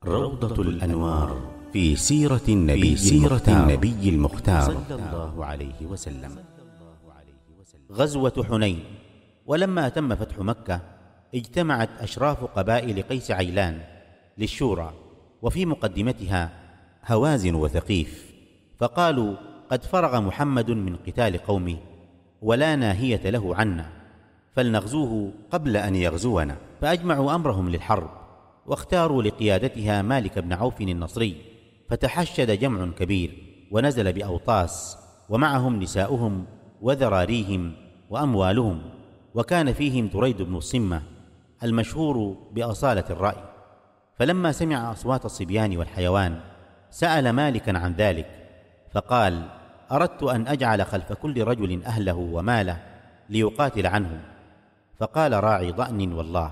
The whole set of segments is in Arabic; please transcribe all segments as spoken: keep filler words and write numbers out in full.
روضة الأنوار في سيرة النبي, سيرة النبي المختار صلى الله عليه وسلم. غزوة حنين. ولما تم فتح مكة اجتمعت أشراف قبائل قيس عيلان للشورى، وفي مقدمتها هوازن وثقيف، فقالوا: قد فرغ محمد من قتال قومه ولا ناهية له عنا، فلنغزوه قبل أن يغزونا. فأجمعوا أمرهم للحرب، واختاروا لقيادتها مالك بن عوف النصري، فتحشد جمع كبير ونزل بأوطاس، ومعهم نساؤهم وذراريهم وأموالهم، وكان فيهم دريد بن الصمة المشهور بأصالة الرأي. فلما سمع أصوات الصبيان والحيوان سأل مالكا عن ذلك، فقال: أردت أن أجعل خلف كل رجل أهله وماله ليقاتل عنهم. فقال راعي ضأن: والله،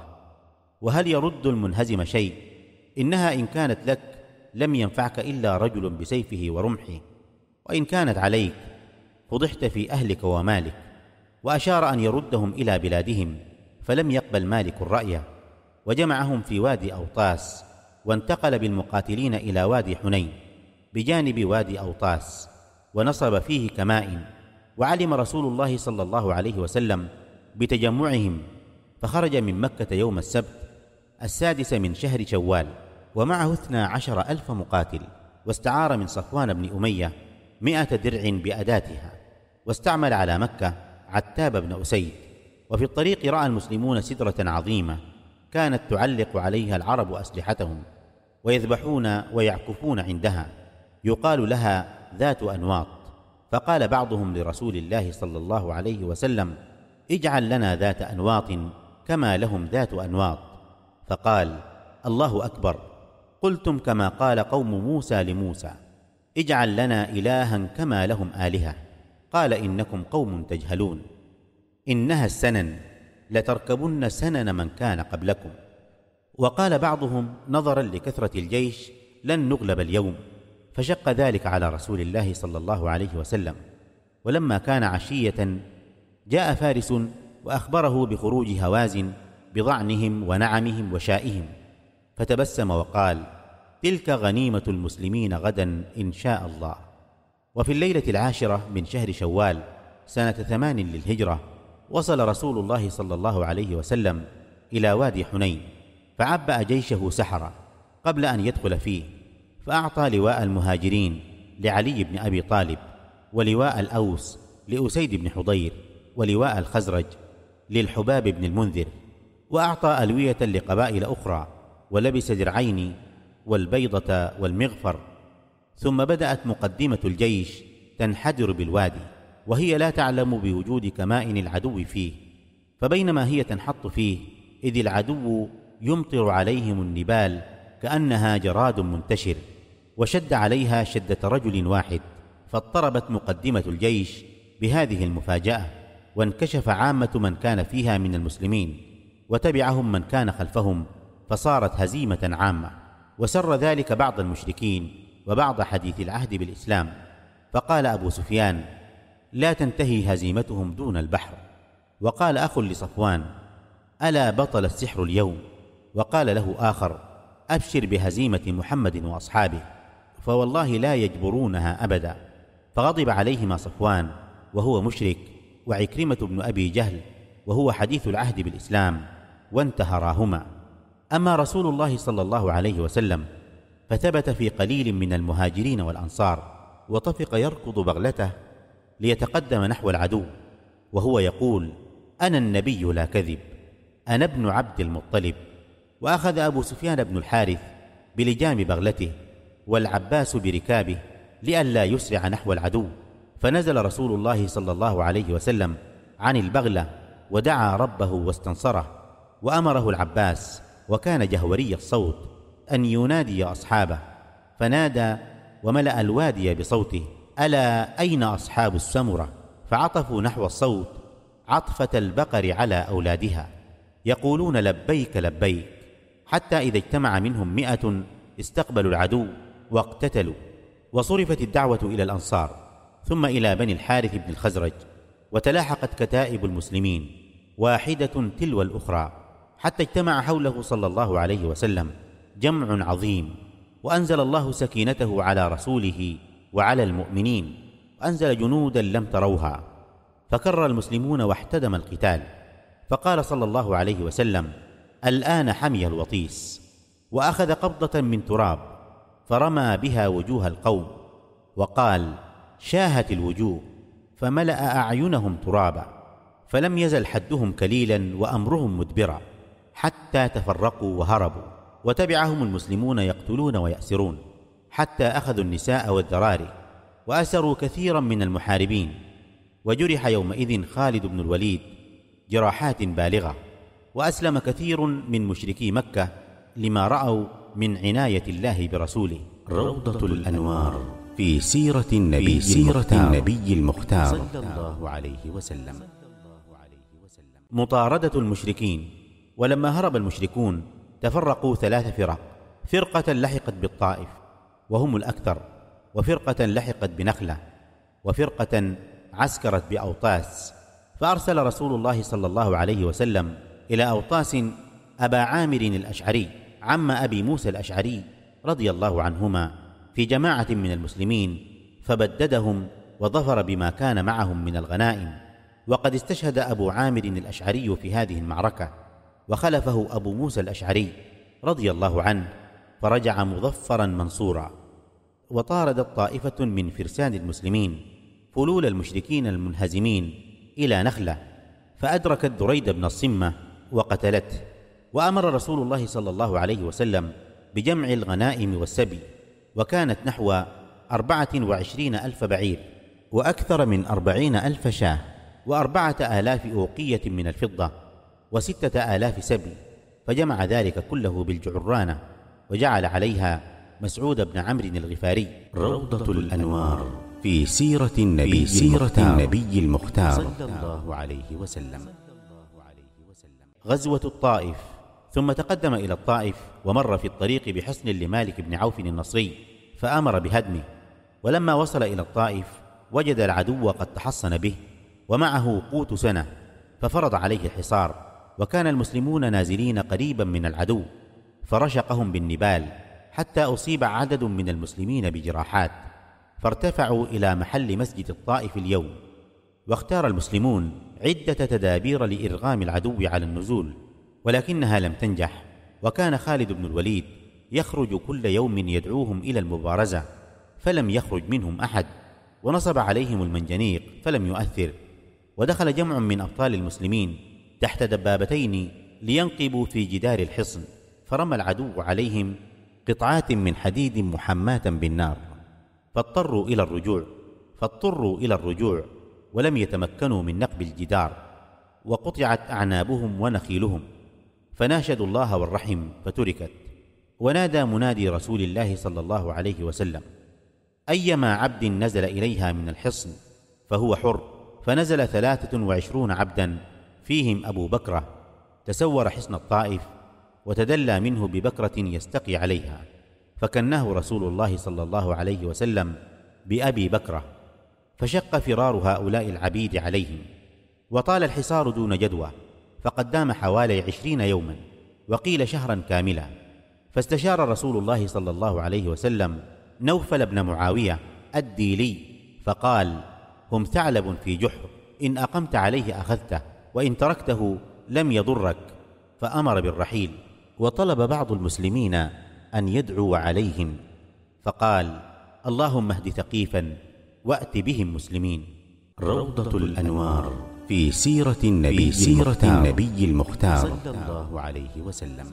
وهل يرد المنهزم شيء؟ إنها إن كانت لك لم ينفعك إلا رجل بسيفه ورمحه، وإن كانت عليك فضحت في أهلك ومالك. وأشار أن يردهم إلى بلادهم، فلم يقبل مالك الرأي، وجمعهم في وادي أوطاس، وانتقل بالمقاتلين إلى وادي حنين بجانب وادي أوطاس، ونصب فيه كمائن. وعلم رسول الله صلى الله عليه وسلم بتجمعهم، فخرج من مكة يوم السبت السادس من شهر شوال، ومعه اثنا عشر ألف مقاتل، واستعار من صفوان بن أمية مئة درع بأداتها، واستعمل على مكة عتاب بن أسيد. وفي الطريق رأى المسلمون سدرة عظيمة كانت تعلق عليها العرب أسلحتهم، ويذبحون ويعكفون عندها، يقال لها ذات أنواط. فقال بعضهم لرسول الله صلى الله عليه وسلم: اجعل لنا ذات أنواط كما لهم ذات أنواط. فقال: الله أكبر، قلتم كما قال قوم موسى لموسى: اجعل لنا إلها كما لهم آلهة. قال: إنكم قوم تجهلون، إنها السنن لتركبن سنن من كان قبلكم. وقال بعضهم نظرا لكثرة الجيش: لن نغلب اليوم. فشق ذلك على رسول الله صلى الله عليه وسلم. ولما كان عشية جاء فارس وأخبره بخروج هوازن بضعنهم ونعمهم وشائهم، فتبسم وقال: تلك غنيمة المسلمين غدا إن شاء الله. وفي الليلة العاشرة من شهر شوال سنة ثمان للهجرة وصل رسول الله صلى الله عليه وسلم إلى وادي حنين، فعبأ جيشه سحرا قبل أن يدخل فيه، فأعطى لواء المهاجرين لعلي بن أبي طالب، ولواء الأوس لأسيد بن حضير، ولواء الخزرج للحباب بن المنذر، وأعطى ألوية لقبائل أخرى، ولبس درعين والبيضة والمغفر. ثم بدأت مقدمة الجيش تنحدر بالوادي، وهي لا تعلم بوجود كمائن العدو فيه. فبينما هي تنحط فيه إذ العدو يمطر عليهم النبال كأنها جراد منتشر، وشد عليها شدة رجل واحد، فاضطربت مقدمة الجيش بهذه المفاجأة، وانكشف عامة من كان فيها من المسلمين، وتبعهم من كان خلفهم، فصارت هزيمة عامة. وسر ذلك بعض المشركين وبعض حديث العهد بالإسلام، فقال أبو سفيان: لا تنتهي هزيمتهم دون البحر. وقال أخ لصفوان: ألا بطل السحر اليوم؟ وقال له آخر: أبشر بهزيمة محمد وأصحابه، فوالله لا يجبرونها أبدا. فغضب عليهما صفوان وهو مشرك، وعكرمة بن أبي جهل وهو حديث العهد بالإسلام، وانتهراهما. أما رسول الله صلى الله عليه وسلم فثبت في قليل من المهاجرين والأنصار، وطفق يركض بغلته ليتقدم نحو العدو، وهو يقول: أنا النبي لا كذب، أنا ابن عبد المطلب. وأخذ أبو سفيان بن الحارث بلجام بغلته، والعباس بركابه، لئلا يسرع نحو العدو. فنزل رسول الله صلى الله عليه وسلم عن البغلة ودعا ربه واستنصره، وأمره العباس، وكان جهوري الصوت، أن ينادي أصحابه، فنادى وملأ الوادي بصوته: ألا أين أصحاب السمرة؟ فعطفوا نحو الصوت عطفة البقر على أولادها، يقولون: لبيك لبيك، حتى إذا اجتمع منهم مئة استقبلوا العدو واقتتلوا. وصرفت الدعوة إلى الأنصار، ثم إلى بني الحارث بن الخزرج، وتلاحقت كتائب المسلمين واحدة تلو الأخرى، حتى اجتمع حوله صلى الله عليه وسلم جمع عظيم، وأنزل الله سكينته على رسوله وعلى المؤمنين، وأنزل جنودا لم تروها، فكر المسلمون واحتدم القتال. فقال صلى الله عليه وسلم: الآن حمي الوطيس، وأخذ قبضة من تراب فرمى بها وجوه القوم، وقال: شاهت الوجوه، فملأ أعينهم ترابا، فلم يزل حدهم كليلا وأمرهم مدبرا، حتى تفرقوا وهربوا، وتبعهم المسلمون يقتلون ويأسرون، حتى أخذوا النساء والذراري، وأسروا كثيرا من المحاربين. وجرح يومئذ خالد بن الوليد جراحات بالغة، وأسلم كثير من مشركي مكة لما رأوا من عناية الله برسوله. روضة الأنوار في سيرة النبي, في سيرة النبي المختار صلى الله عليه وسلم. مطاردة المشركين. ولما هرب المشركون تفرقوا ثلاث فرق: فرقة لحقت بالطائف وهم الأكثر، وفرقة لحقت بنخلة، وفرقة عسكرت بأوطاس. فأرسل رسول الله صلى الله عليه وسلم إلى أوطاس أبا عامر الأشعري عم أبي موسى الأشعري رضي الله عنهما في جماعة من المسلمين، فبددهم وظفر بما كان معهم من الغنائم. وقد استشهد أبو عامر الأشعري في هذه المعركة، وخلفه أبو موسى الأشعري رضي الله عنه، فرجع مظفرا منصورا. وطاردت طائفة من فرسان المسلمين فلول المشركين المنهزمين إلى نخلة، فأدركت دريد بن الصمة وقتلته. وأمر رسول الله صلى الله عليه وسلم بجمع الغنائم والسبي، وكانت نحو أربعة وعشرين ألف بعير، وأكثر من أربعين ألف شاه، وأربعة آلاف أوقية من الفضة، وستة آلاف سبي. فجمع ذلك كله بالجعرانة، وجعل عليها مسعود بن عمرو الغفاري. روضة الأنوار في سيرة النبي, في سيرة النبي المختار صلى الله عليه وسلم. غزوة الطائف. ثم تقدم إلى الطائف، ومر في الطريق بحصن لمالك بن عوف النصري، فأمر بهدمه. ولما وصل إلى الطائف وجد العدو قد تحصن به، ومعه قوت سنة، ففرض عليه الحصار. وكان المسلمون نازلين قريبا من العدو، فرشقهم بالنبال حتى أصيب عدد من المسلمين بجراحات، فارتفعوا إلى محل مسجد الطائف اليوم. واختار المسلمون عدة تدابير لإرغام العدو على النزول، ولكنها لم تنجح. وكان خالد بن الوليد يخرج كل يوم يدعوهم إلى المبارزة، فلم يخرج منهم أحد، ونصب عليهم المنجنيق فلم يؤثر. ودخل جمع من أبطال المسلمين تحت دبابتين لينقبوا في جدار الحصن، فرمى العدو عليهم قطعات من حديد محماة بالنار، فاضطروا إلى الرجوع فاضطروا إلى الرجوع ولم يتمكنوا من نقب الجدار، وقطعت أعنابهم ونخيلهم، فناشدوا الله والرحم فتركت. ونادى منادي رسول الله صلى الله عليه وسلم: أيما عبد نزل إليها من الحصن فهو حر. فنزل ثلاثة وعشرون عبدا، فيهم أبو بكرة، تسور حصن الطائف، وتدلى منه ببكرة يستقي عليها، فكناه رسول الله صلى الله عليه وسلم بأبي بكرة، فشق فرار هؤلاء العبيد عليهم. وطال الحصار دون جدوى، فقد دام حوالي عشرين يوما، وقيل شهرا كاملا. فاستشار رسول الله صلى الله عليه وسلم نوفل بن معاوية الديلي، فقال: هم ثعلب في جحر، إن أقمت عليه أخذته، وإن تركته لم يضرك. فأمر بالرحيل. وطلب بعض المسلمين أن يدعو عليهم، فقال: اللهم اهد ثقيفا وأت بهم مسلمين. روضة الأنوار في سيرة النبي, في سيرة النبي المختار صلى الله عليه وسلم.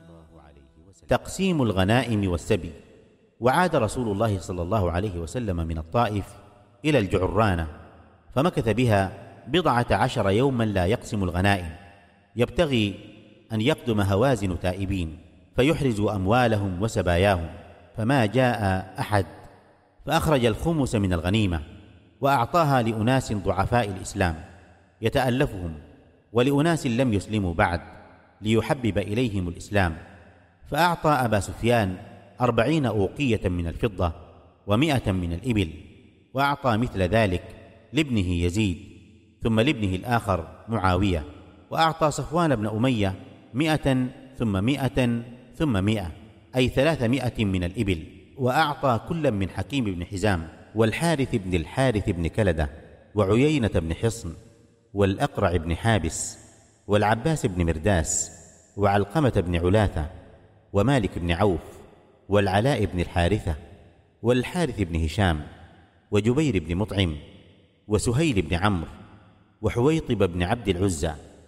تقسيم الغنائم والسبي. وعاد رسول الله صلى الله عليه وسلم من الطائف إلى الجعرانة، فمكث بها بضعة عشر يوما لا يقسم الغنائم، يبتغي أن يقدم هوازن تائبين فيحرز أموالهم وسباياهم، فما جاء أحد، فأخرج الخمس من الغنيمة وأعطاها لأناس ضعفاء الإسلام يتألفهم، ولأناس لم يسلموا بعد ليحبب إليهم الإسلام. فأعطى أبا سفيان أربعين أوقية من الفضة ومائة من الإبل، وأعطى مثل ذلك لابنه يزيد، ثم لابنه الآخر معاوية. وأعطى صفوان بن أمية مائة ثم مائة ثم مائة، أي ثلاثمائة من الإبل. وأعطى كل من حكيم بن حزام والحارث بن الحارث بن كلدة وعيينة بن حصن والأقرع بن حابس والعباس بن مرداس وعلقمة بن علاثة ومالك بن عوف والعلاء بن الحارثة والحارث بن هشام وجبير بن مطعم وسهيل بن عمرو وحويطب بن عبد العزى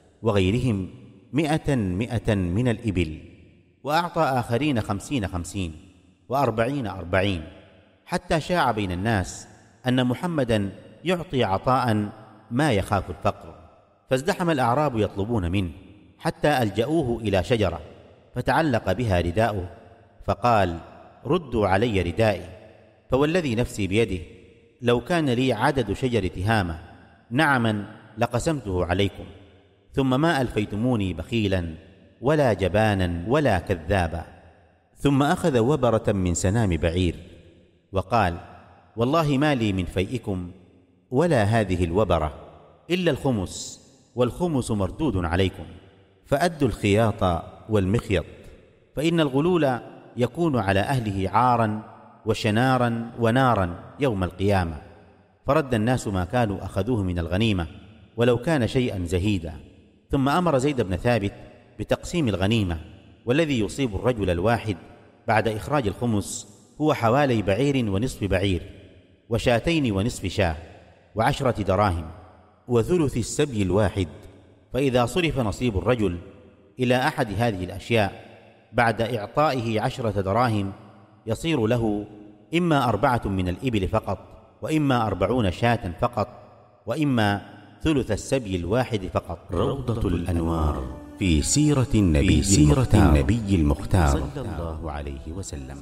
وغيرهم مئة مئة من الإبل. وأعطى آخرين خمسين خمسين وأربعين أربعين، حتى شاع بين الناس أن محمدا يعطي عطاء ما يخاف الفقر. فازدحم الأعراب يطلبون منه حتى ألجأوه إلى شجرة فتعلق بها رداؤه فقال: ردوا علي ردائي، فوالذي نفسي بيده لو كان لي عدد شجر تهامة نعما لقسمته عليكم، ثم ما ألفيتموني بخيلا ولا جبانا ولا كذابا. ثم أخذ وبرة من سنام بعير وقال: والله ما لي من فيئكم ولا هذه الوبرة إلا الخمس، والخمس مردود عليكم، فأدوا الخياط والمخيط، فإن الغلول يكون على أهله عارا وشنارا ونارا يوم القيامة. فرد الناس ما كانوا أخذوه من الغنيمة ولو كان شيئا زهيدا. ثم أمر زيد بن ثابت بتقسيم الغنيمة، والذي يصيب الرجل الواحد بعد إخراج الخمس هو حوالي بعير ونصف بعير وشاتين ونصف شاه وعشرة دراهم وثلث السبي الواحد. فإذا صرف نصيب الرجل إلى أحد هذه الأشياء بعد إعطائه عشرة دراهم يصير له إما أربعة من الإبل فقط، وإما أربعون شاة فقط، وإما ثلث السبي الواحد فقط. روضة الأنوار في سيرة النبي, في سيرة النبي المختار صلى الله عليه وسلم.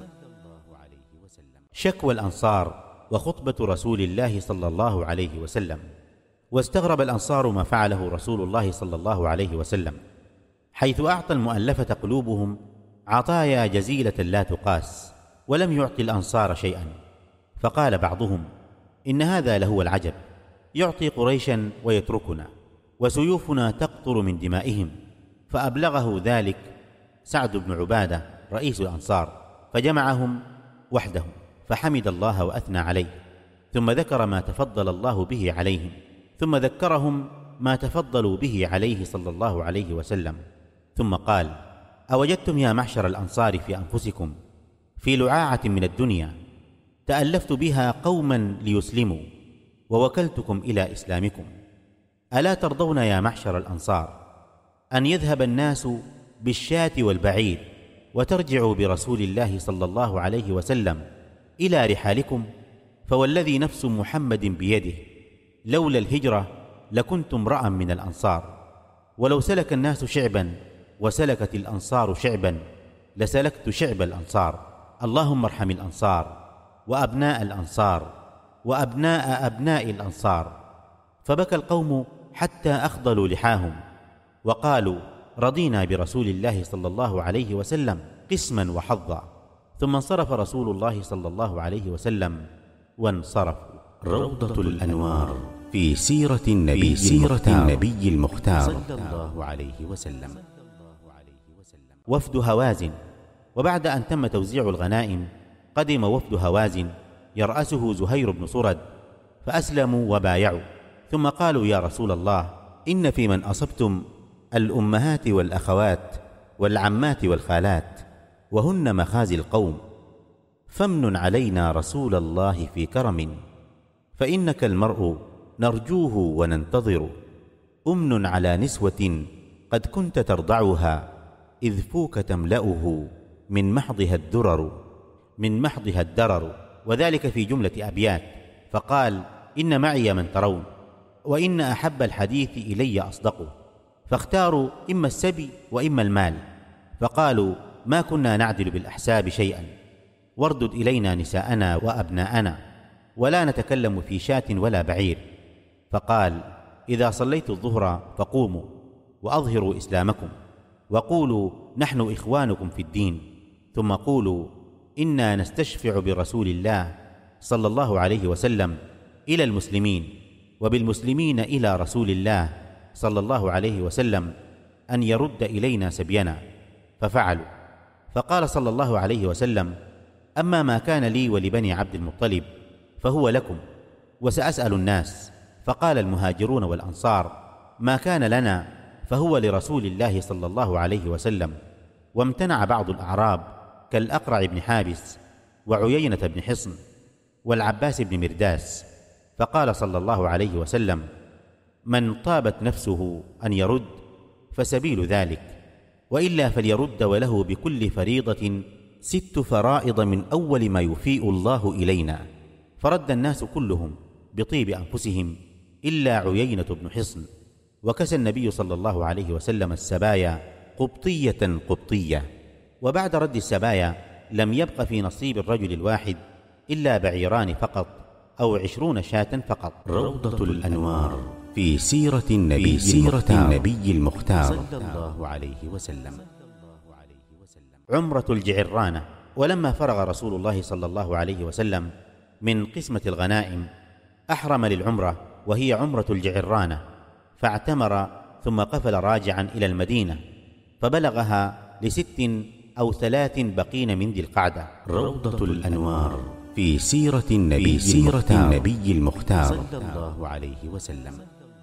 شكوى الأنصار وخطبة رسول الله صلى الله عليه وسلم. واستغرب الأنصار ما فعله رسول الله صلى الله عليه وسلم، حيث أعطى المؤلفة قلوبهم عطايا جزيلة لا تقاس، ولم يعطي الأنصار شيئا. فقال بعضهم: إن هذا لهو العجب، يعطي قريشا ويتركنا، وسيوفنا تقطر من دمائهم. فأبلغه ذلك سعد بن عبادة رئيس الأنصار، فجمعهم وحدهم فحمد الله وأثنى عليه، ثم ذكر ما تفضل الله به عليهم، ثم ذكرهم ما تفضلوا به عليه صلى الله عليه وسلم، ثم قال: أوجدتم يا معشر الأنصار في أنفسكم في لعاعة من الدنيا تألفت بها قوما ليسلموا ووكلتكم إلى إسلامكم، ألا ترضون يا معشر الأنصار أن يذهب الناس بالشاة والبعير وترجعوا برسول الله صلى الله عليه وسلم إلى رحالكم؟ فوالذي نفس محمد بيده لولا الهجرة لكنت امرأ من الأنصار، ولو سلك الناس شعبا وسلكت الأنصار شعبا لسلكت شعب الأنصار. اللهم ارحم الأنصار وأبناء الأنصار وأبناء أبناء الأنصار. فبكى القوم حتى أخضلوا لحاهم وقالوا: رضينا برسول الله صلى الله عليه وسلم قسما وحظا. ثم انصرف رسول الله صلى الله عليه وسلم وانصرفوا. روضة الأنوار في سيرة النبي, في سيرة النبي المختار صلى الله عليه وسلم. وفد هوازن. وبعد أن تم توزيع الغنائم قدم وفد هوازن يرأسه زهير بن صرد، فأسلموا وبايعوا، ثم قالوا: يا رسول الله، إن في من أصبتم الأمهات والأخوات والعمات والخالات، وهن مخازي القوم، فامنن علينا رسول الله في كرم، فإنك المرء نرجوه وننتظر، أمن على نسوة قد كنت ترضعها، إذ فوك تملأه من محضها الدرر من محضها الدرر وذلك في جملة أبيات. فقال: إن معي من ترون، وإن أحب الحديث إلي أصدقه، فاختاروا إما السبي وإما المال. فقالوا: ما كنا نعدل بالأحساب شيئا، واردد إلينا نساءنا وأبناءنا، ولا نتكلم في شاة ولا بعير. فقال: إذا صليت الظهر فقوموا وأظهروا إسلامكم، وقولوا: نحن إخوانكم في الدين، ثم قولوا: إنا نستشفع برسول الله صلى الله عليه وسلم إلى المسلمين، وبالمسلمين إلى رسول الله صلى الله عليه وسلم أن يرد إلينا سبينا. ففعلوا، فقال صلى الله عليه وسلم: أما ما كان لي ولبني عبد المطلب فهو لكم، وسأسأل الناس. فقال المهاجرون والأنصار: ما كان لنا فهو لرسول الله صلى الله عليه وسلم. وامتنع بعض الأعراب كالأقرع بن حابس وعيينة بن حصن والعباس بن مرداس. فقال صلى الله عليه وسلم: من طابت نفسه أن يرد فسبيل ذلك، وإلا فليرد، وله بكل فريضة ست فرائض من أول ما يفيء الله إلينا. فرد الناس كلهم بطيب أنفسهم إلا عيينة بن حصن. وكسى النبي صلى الله عليه وسلم السبايا قبطية قبطية. وبعد رد السبايا لم يبق في نصيب الرجل الواحد إلا بعيران فقط أو عشرون شاة فقط. روضة الأنوار في سيرة النبي, سيرة النبي المختار صلى الله عليه وسلم. عمرة الجعرانة. ولما فرغ رسول الله صلى الله عليه وسلم من قسمة الغنائم أحرم للعمرة، وهي عمرة الجعرانة، فاعتمر ثم قفل راجعا إلى المدينة، فبلغها لست أو ثلاث بقين من ذي القعدة. روضة الأنوار في سيرة النبي, سيرة النبي المختار صلى الله عليه وسلم.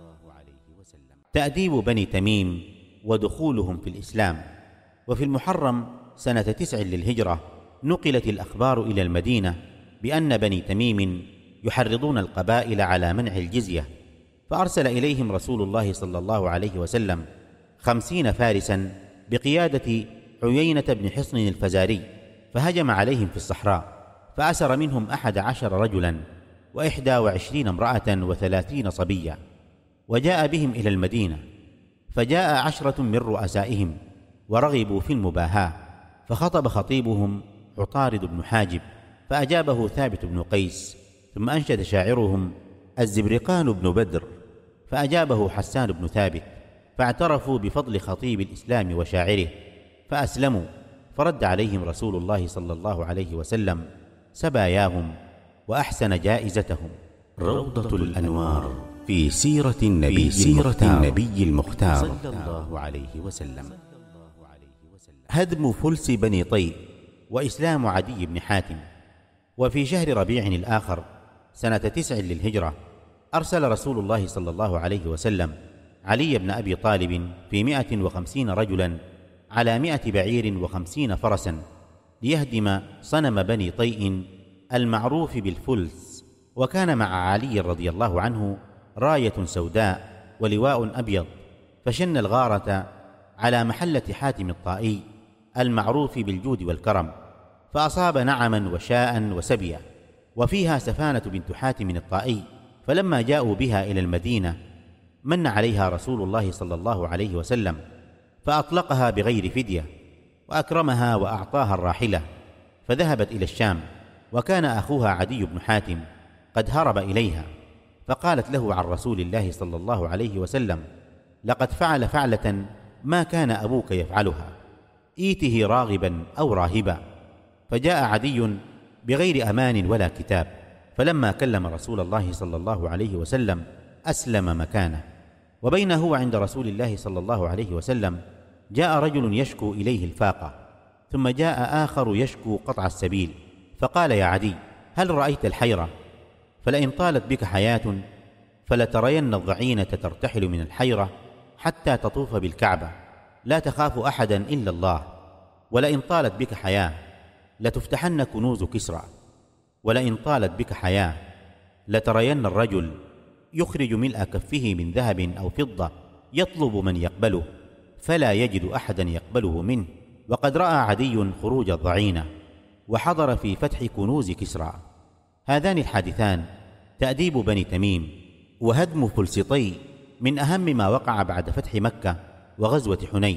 تأديب بني تميم ودخولهم في الإسلام. وفي المحرم سنة تسع للهجرة نقلت الأخبار إلى المدينة بأن بني تميم يحرضون القبائل على منع الجزية، فأرسل إليهم رسول الله صلى الله عليه وسلم خمسين فارسا بقيادة عيينة بن حصن الفزاري، فهجم عليهم في الصحراء، فأسر منهم أحد عشر رجلا وإحدى وعشرين امرأة وثلاثين صبيا، وجاء بهم إلى المدينة. فجاء عشرة من رؤسائهم ورغبوا في المباهاة، فخطب خطيبهم عطارد بن حاجب، فأجابه ثابت بن قيس، ثم أنشد شاعرهم الزبرقان بن بدر، فأجابه حسان بن ثابت، فاعترفوا بفضل خطيب الإسلام وشاعره فأسلموا. فرد عليهم رسول الله صلى الله عليه وسلم سباياهم وأحسن جائزتهم. روضة الأنوار في سيرة النبي, سيرة النبي المختار صلى الله عليه وسلم. هدم فلس بني طيء وإسلام عدي بن حاتم. وفي شهر ربيع الآخر سنة تسع للهجرة أرسل رسول الله صلى الله عليه وسلم علي بن أبي طالب في مائة وخمسين رجلا على مائة بعير وخمسين فرسا ليهدم صنم بني طيء المعروف بالفلس. وكان مع علي رضي الله عنه راية سوداء ولواء أبيض، فشن الغارة على محلة حاتم الطائي المعروف بالجود والكرم، فأصاب نعما وشاء وسبيا، وفيها سفانة بنت حاتم الطائي. فلما جاءوا بها إلى المدينة من عليها رسول الله صلى الله عليه وسلم، فأطلقها بغير فدية، وأكرمها وأعطاها الراحلة، فذهبت إلى الشام. وكان أخوها عدي بن حاتم قد هرب إليها، فقالت له عن رسول الله صلى الله عليه وسلم: لقد فعل فعلة ما كان أبوك يفعلها، إيته راغبا أو راهبا. فجاء عدي بغير أمان ولا كتاب، فلما كلم رسول الله صلى الله عليه وسلم أسلم مكانه. وبينه وعند رسول الله صلى الله عليه وسلم جاء رجل يشكو إليه الفاقة، ثم جاء آخر يشكو قطع السبيل، فقال: يا عدي، هل رأيت الحيرة؟ فلئن طالت بك حياة فلترين الضعينة ترتحل من الحيرة حتى تطوف بالكعبة، لا تخاف أحدا إلا الله. ولئن طالت بك حياة لتفتحن كنوز كسرى. ولئن طالت بك حياة لترين الرجل يخرج ملء كفه من ذهب أو فضة يطلب من يقبله، فلا يجد أحدا يقبله منه. وقد رأى عدي خروج الضعينة وحضر في فتح كنوز كسرى. هذان الحادثان تأديب بني تميم وهدم فلسطي من أهم ما وقع بعد فتح مكة وغزوة حنين.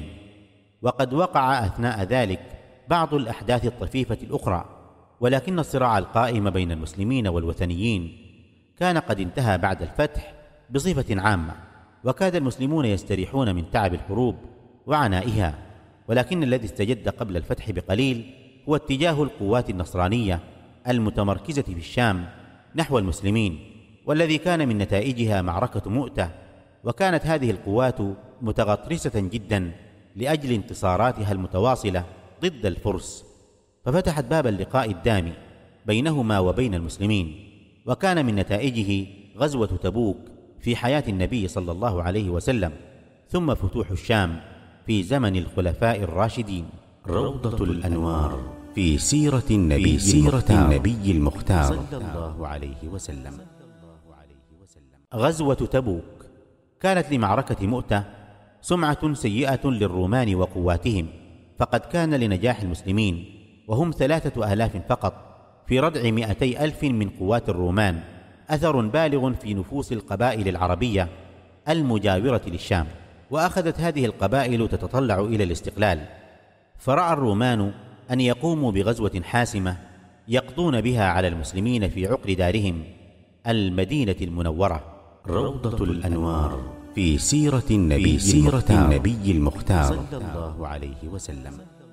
وقد وقع أثناء ذلك بعض الأحداث الطفيفة الأخرى، ولكن الصراع القائم بين المسلمين والوثنيين كان قد انتهى بعد الفتح بصفة عامة، وكاد المسلمون يستريحون من تعب الحروب وعنائها. ولكن الذي استجد قبل الفتح بقليل هو اتجاه القوات النصرانية المتمركزة في الشام نحو المسلمين، والذي كان من نتائجها معركة مؤتة. وكانت هذه القوات متغطرسة جدا لأجل انتصاراتها المتواصلة ضد الفرس، ففتحت باب اللقاء الدامي بينهما وبين المسلمين. وكان من نتائجه غزوة تبوك في حياة النبي صلى الله عليه وسلم، ثم فتوح الشام في زمن الخلفاء الراشدين. روضة الأنوار في سيرة النبي, سيرة النبي المختار صلى الله عليه وسلم. غزوة تبوك كانت لمعركة مؤتة سمعة سيئة للرومان وقواتهم، فقد كان لنجاح المسلمين وهم ثلاثة آلاف فقط في ردع مئتي ألف من قوات الرومان أثر بالغ في نفوس القبائل العربية المجاورة للشام. وأخذت هذه القبائل تتطلع إلى الاستقلال، فرأى الرومان أن يقوموا بغزوة حاسمة يقضون بها على المسلمين في عقر دارهم المدينة المنورة. روضة الأنوار في سيرة النبي, سيرة النبي المختار صلى الله عليه وسلم.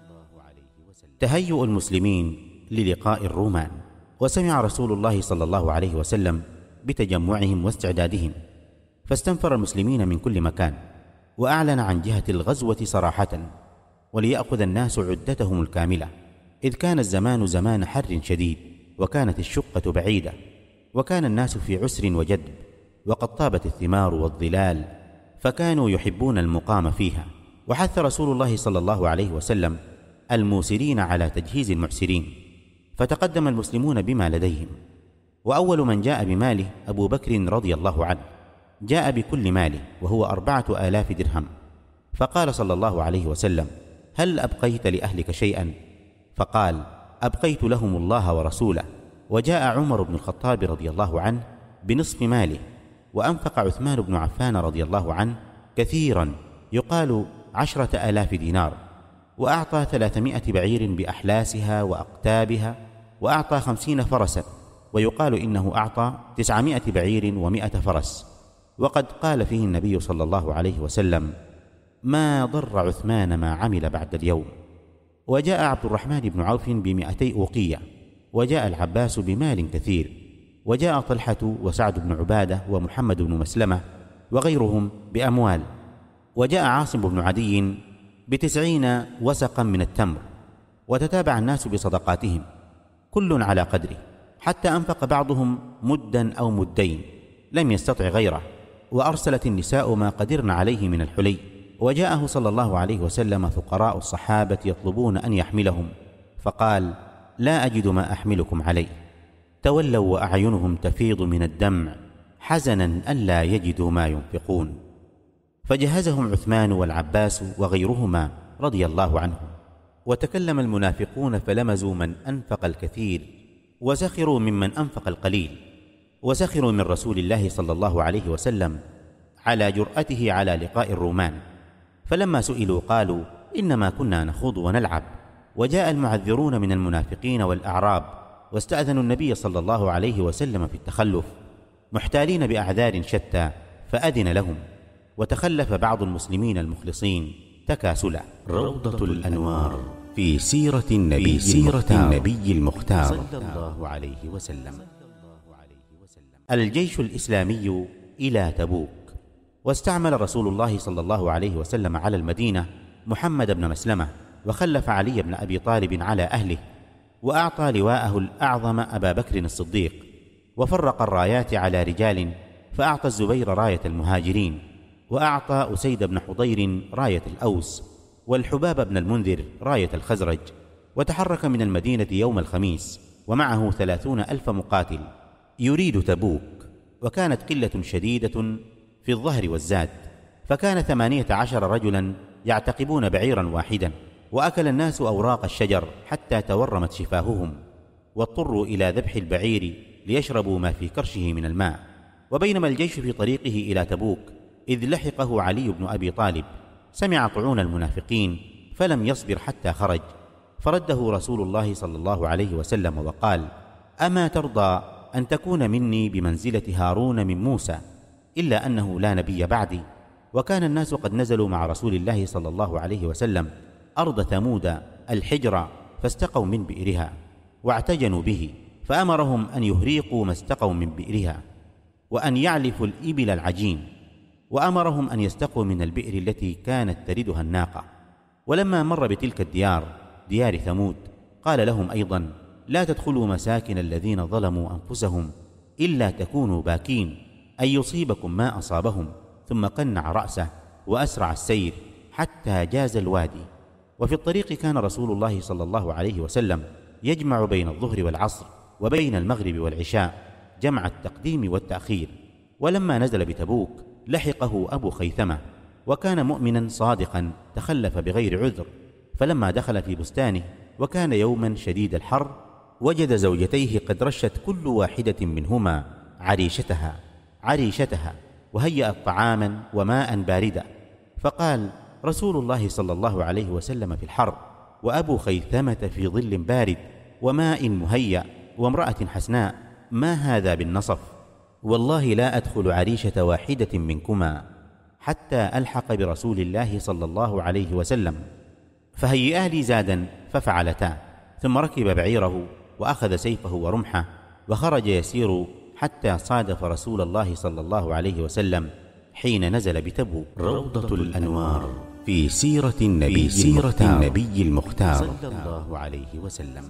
تهيؤ المسلمين للقاء الرومان. وسمع رسول الله صلى الله عليه وسلم بتجمعهم واستعدادهم، فاستنفر المسلمين من كل مكان، وأعلن عن جهة الغزوة صراحة، وليأخذ الناس عدتهم الكاملة، إذ كان الزمان زمان حر شديد، وكانت الشقة بعيدة، وكان الناس في عسر وجدب، وقد طابت الثمار والظلال، فكانوا يحبون المقام فيها. وحث رسول الله صلى الله عليه وسلم الموسرين على تجهيز المعسرين، فتقدم المسلمون بما لديهم. وأول من جاء بماله أبو بكر رضي الله عنه، جاء بكل ماله وهو أربعة آلاف درهم، فقال صلى الله عليه وسلم: هل أبقيت لأهلك شيئا؟ فقال: أبقيت لهم الله ورسوله. وجاء عمر بن الخطاب رضي الله عنه بنصف ماله، وأنفق عثمان بن عفان رضي الله عنه كثيرا يقال عشرة آلاف دينار، وأعطى ثلاثمائة بعير بأحلاسها وأقتابها، وأعطى خمسين فرسا، ويقال إنه أعطى تسعمائة بعير ومائة فرس. وقد قال فيه النبي صلى الله عليه وسلم: ما ضر عثمان ما عمل بعد اليوم. وجاء عبد الرحمن بن عوف بمئتي أوقية، وجاء العباس بمال كثير، وجاء طلحة وسعد بن عبادة ومحمد بن مسلمة وغيرهم بأموال، وجاء عاصم بن عدي بتسعين وسقا من التمر. وتتابع الناس بصدقاتهم كل على قدره، حتى أنفق بعضهم مدا أو مدين لم يستطع غيره، وأرسلت النساء ما قدرن عليه من الحلي. وجاءه صلى الله عليه وسلم فقراء الصحابة يطلبون أن يحملهم، فقال: لا أجد ما أحملكم عليه. تولوا وأعينهم تفيض من الدمع حزنا ألا يجدوا ما ينفقون. فجهزهم عثمان والعباس وغيرهما رضي الله عنهم. وتكلم المنافقون فلمزوا من أنفق الكثير، وسخروا ممن أنفق القليل، وسخروا من رسول الله صلى الله عليه وسلم على جرأته على لقاء الرومان. فلما سئلوا قالوا: إنما كنا نخوض ونلعب. وجاء المعذرون من المنافقين والأعراب، واستأذنوا النبي صلى الله عليه وسلم في التخلف، محتالين بأعذار شتى، فأذن لهم، وتخلف بعض المسلمين المخلصين تكاسلا. روضة الأنوار في سيرة النبي, سيرة النبي المختار صلى الله عليه وسلم. الجيش الإسلامي إلى تبوك. واستعمل رسول الله صلى الله عليه وسلم على المدينة محمد بن مسلمة، وخلف علي بن أبي طالب على أهله، وأعطى لواءه الأعظم أبا بكر الصديق، وفرق الرايات على رجال، فأعطى الزبير راية المهاجرين، وأعطى أسيد بن حضير راية الأوس، والحباب بن المنذر راية الخزرج. وتحرك من المدينة يوم الخميس ومعه ثلاثون ألف مقاتل يريد تبوك، وكانت قلة شديدة في الظهر والزاد، فكان ثمانية عشر رجلا يعتقبون بعيرا واحدا. وأكل الناس أوراق الشجر حتى تورمت شفاههم، واضطروا إلى ذبح البعير ليشربوا ما في كرشه من الماء. وبينما الجيش في طريقه إلى تبوك إذ لحقه علي بن أبي طالب، سمع طعون المنافقين فلم يصبر حتى خرج، فرده رسول الله صلى الله عليه وسلم وقال: أما ترضى أن تكون مني بمنزلة هارون من موسى، إلا أنه لا نبي بعدي. وكان الناس قد نزلوا مع رسول الله صلى الله عليه وسلم أرض ثمود الحجرة، فاستقوا من بئرها واعتجنوا به، فأمرهم أن يهريقوا ما استقوا من بئرها، وأن يعلفوا الإبل العجين، وأمرهم أن يستقوا من البئر التي كانت تردها الناقة. ولما مر بتلك الديار ديار ثمود قال لهم أيضا: لا تدخلوا مساكن الذين ظلموا أنفسهم إلا تكونوا باكين أن يصيبكم ما أصابهم، ثم قنع رأسه وأسرع السير حتى جاز الوادي. وفي الطريق كان رسول الله صلى الله عليه وسلم يجمع بين الظهر والعصر وبين المغرب والعشاء جمع التقديم والتأخير. ولما نزل بتبوك لحقه أبو خيثمة، وكان مؤمنا صادقا تخلف بغير عذر، فلما دخل في بستانه وكان يوما شديد الحر وجد زوجتيه قد رشت كل واحدة منهما عريشتها عريشتها وهيأت طعاما وماء باردا، فقال رسول الله صلى الله عليه وسلم في الحر، وأبو خيثمة في ظل بارد وماء مهيأ وامرأة حسناء، ما هذا بالنصف؟ والله لا أدخل عريشة واحدة منكما حتى ألحق برسول الله صلى الله عليه وسلم. فهيئا لي زادا ففعلتا، ثم ركب بعيره وأخذ سيفه ورمحه وخرج يسير حتى صادف رسول الله صلى الله عليه وسلم حين نزل بتبوك. روضة الأنوار في سيرة النبي, سيرة النبي المختار صلى الله عليه وسلم.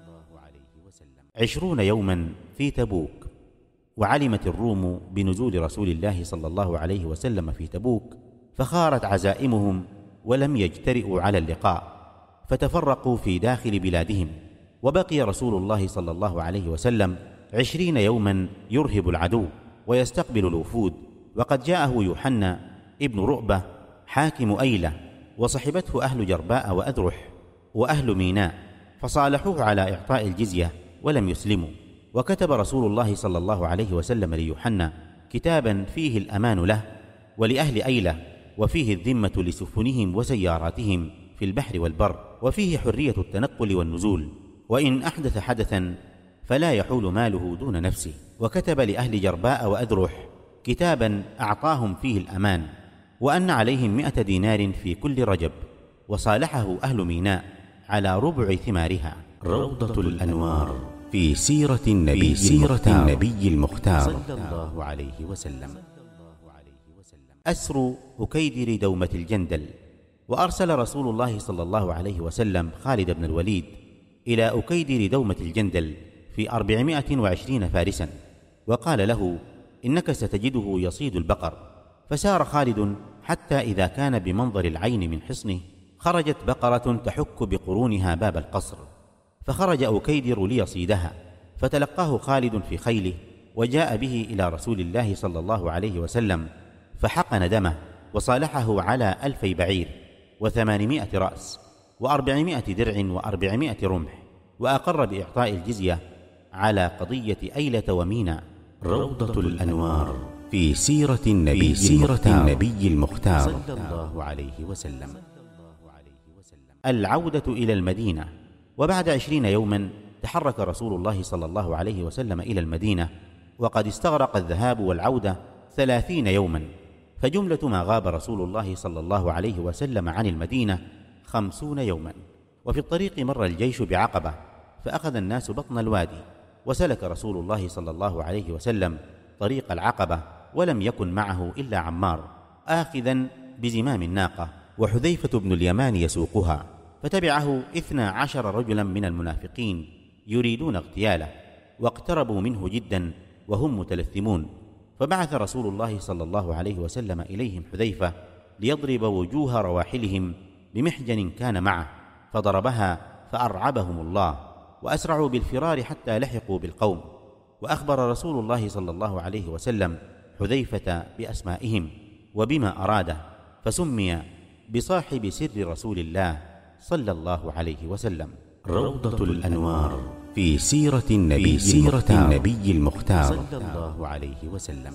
عشرون يوما في تبوك. وعلمت الروم بنزول رسول الله صلى الله عليه وسلم في تبوك، فخارت عزائمهم ولم يجترئوا على اللقاء، فتفرقوا في داخل بلادهم. وبقي رسول الله صلى الله عليه وسلم عشرين يوما يرهب العدو ويستقبل الوفود، وقد جاءه يوحنا ابن رؤبة حاكم أيلة، وصحبته أهل جرباء وأذرح وأهل ميناء، فصالحوه على إعطاء الجزية ولم يسلموا. وكتب رسول الله صلى الله عليه وسلم ليوحنا كتابا فيه الأمان له ولأهل أيلة، وفيه الذمة لسفنهم وسياراتهم في البحر والبر، وفيه حرية التنقل والنزول، وإن أحدث حدثا فلا يحول ماله دون نفسه. وكتب لأهل جرباء وأذرح كتابا أعطاهم فيه الأمان، وأن عليهم مئة دينار في كل رجب، وصالحه أهل ميناء على ربع ثمارها. روضة الأنوار في سيرة النبي, سيرة النبي المختار صلى الله عليه وسلم. أسر أكيدر دومة الجندل. وأرسل رسول الله صلى الله عليه وسلم خالد بن الوليد إلى أكيدر دومة الجندل في أربعمائة وعشرين فارسا، وقال له: إنك ستجده يصيد البقر. فسار خالد حتى إذا كان بمنظر العين من حصنه خرجت بقرة تحك بقرونها باب القصر، فخرج أكيدر ليصيدها، فتلقاه خالد في خيله وجاء به إلى رسول الله صلى الله عليه وسلم، فحقن دمه وصالحه على ألفي بعير وثمانمائة رأس وأربعمائة درع وأربعمائة رمح، وأقر بإعطاء الجزية على قضية أيلة وميناء. روضة الأنوار في سيرة النبي, سيرة النبي المختار صلى الله عليه وسلم. العودة إلى المدينة. وبعد عشرين يوما تحرك رسول الله صلى الله عليه وسلم إلى المدينة، وقد استغرق الذهاب والعودة ثلاثين يوما، فجملة ما غاب رسول الله صلى الله عليه وسلم عن المدينة خمسون يوما. وفي الطريق مر الجيش بعقبة، فأخذ الناس بطن الوادي، وسلك رسول الله صلى الله عليه وسلم طريق العقبة، ولم يكن معه إلا عمار آخذا بزمام الناقة، وحذيفة بن اليمان يسوقها، فتبعه اثنا عشر رجلا من المنافقين يريدون اغتياله، واقتربوا منه جدا وهم متلثمون، فبعث رسول الله صلى الله عليه وسلم إليهم حذيفة ليضرب وجوه رواحلهم بمحجن كان معه، فضربها فأرعبهم الله، وأسرعوا بالفرار حتى لحقوا بالقوم. وأخبر رسول الله صلى الله عليه وسلم حذيفة بأسمائهم وبما أراده، فسمي بصاحب سر رسول الله صلى الله عليه وسلم. روضة الأنوار في سيرة النبي, سيرة النبي المختار صلى الله عليه وسلم.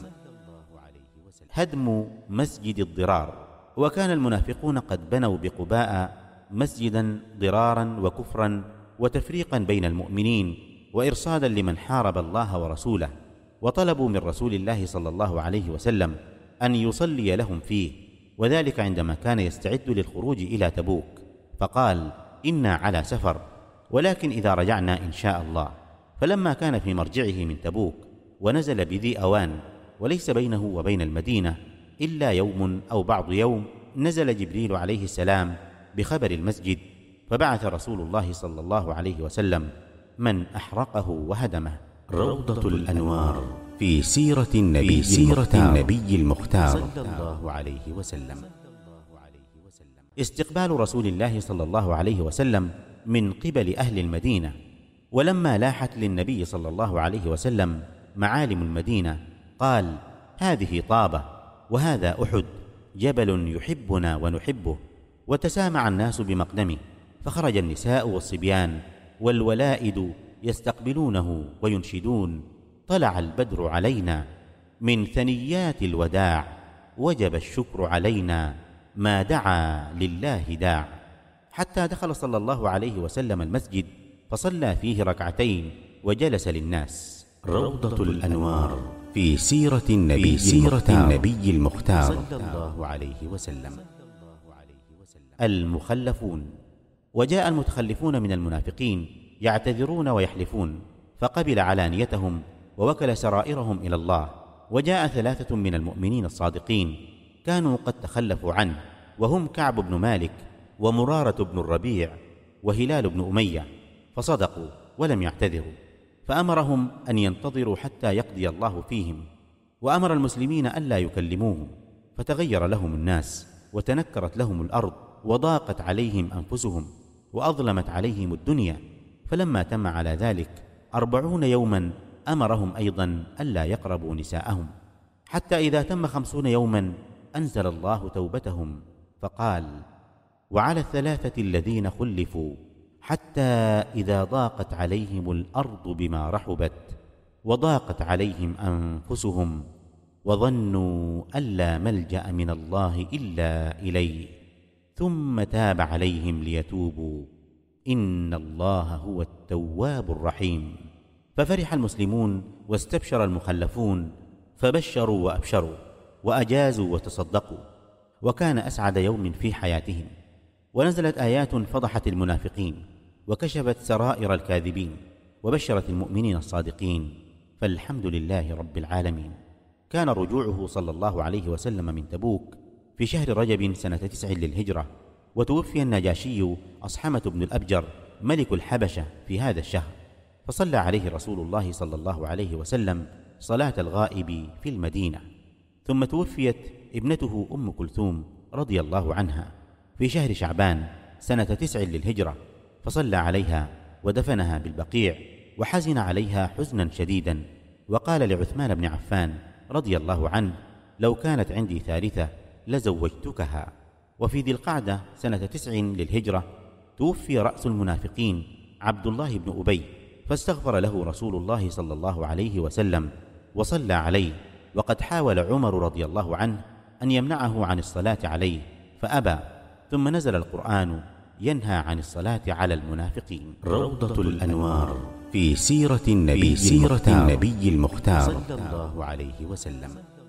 هدم مسجد الضرار. وكان المنافقون قد بنوا بقباء مسجدا ضرارا وكفرا وتفريقا بين المؤمنين وإرصادا لمن حارب الله ورسوله، وطلبوا من رسول الله صلى الله عليه وسلم أن يصلي لهم فيه، وذلك عندما كان يستعد للخروج إلى تبوك، فقال: إنا على سفر، ولكن إذا رجعنا إن شاء الله. فلما كان في مرجعه من تبوك ونزل بذي أوان، وليس بينه وبين المدينة إلا يوم أو بعض يوم، نزل جبريل عليه السلام بخبر المسجد، فبعث رسول الله صلى الله عليه وسلم من أحرقه وهدمه. روضة الأنوار في سيرة النبي, سيرة النبي المختار صلى الله عليه وسلم. استقبال رسول الله صلى الله عليه وسلم من قبل أهل المدينة. ولما لاحت للنبي صلى الله عليه وسلم معالم المدينة قال: هذه طابة، وهذا أحد، جبل يحبنا ونحبه. وتسامع الناس بمقدمه، فخرج النساء والصبيان والولائد يستقبلونه وينشدون: طلع البدر علينا من ثنيات الوداع، وجب الشكر علينا ما دعا لله داع. حتى دخل صلى الله عليه وسلم المسجد فصلى فيه ركعتين وجلس للناس. روضة الأنوار في سيرة النبي, سيرة النبي المختار صلى الله عليه وسلم. المخلفون. وجاء المتخلفون من المنافقين يعتذرون ويحلفون، فقبل علانيتهم ووكل سرائرهم إلى الله. وجاء ثلاثة من المؤمنين الصادقين كانوا قد تخلفوا عنه، وهم كعب بن مالك ومرارة بن الربيع وهلال بن أمية، فصدقوا ولم يعتذروا، فأمرهم أن ينتظروا حتى يقضي الله فيهم، وأمر المسلمين ألا يكلموهم، فتغير لهم الناس وتنكرت لهم الأرض وضاقت عليهم أنفسهم وأظلمت عليهم الدنيا. فلما تم على ذلك أربعون يوما أمرهم أيضا ألا يقربوا نساءهم، حتى إذا تم خمسون يوما أنزل الله توبتهم فقال: وعلى الثلاثة الذين خلفوا حتى إذا ضاقت عليهم الأرض بما رحبت وضاقت عليهم أنفسهم وظنوا أن لا ملجأ من الله إلا إليه ثم تاب عليهم ليتوبوا إن الله هو التواب الرحيم. ففرح المسلمون واستبشر المخلفون، فبشروا وأبشروا وأجازوا وتصدقوا، وكان أسعد يوم في حياتهم. ونزلت آيات فضحت المنافقين وكشفت سرائر الكاذبين وبشرت المؤمنين الصادقين، فالحمد لله رب العالمين. كان رجوعه صلى الله عليه وسلم من تبوك في شهر رجب سنة تسع للهجرة، وتوفي النجاشي أصحمة بن الأبجر ملك الحبشة في هذا الشهر، فصلى عليه رسول الله صلى الله عليه وسلم صلاة الغائب في المدينة. ثم توفيت ابنته أم كلثوم رضي الله عنها في شهر شعبان سنة تسع للهجرة، فصلى عليها ودفنها بالبقيع، وحزن عليها حزنا شديدا، وقال لعثمان بن عفان رضي الله عنه: لو كانت عندي ثالثة لزوجتكها. وفي ذي القعدة سنة تسع للهجرة توفي رأس المنافقين عبد الله بن أبي، فاستغفر له رسول الله صلى الله عليه وسلم وصلى عليه، وقد حاول عمر رضي الله عنه أن يمنعه عن الصلاة عليه فأبى، ثم نزل القرآن ينهى عن الصلاة على المنافقين. روضة الأنوار في سيرة النبي, سيرة النبي المختار صلى الله عليه وسلم.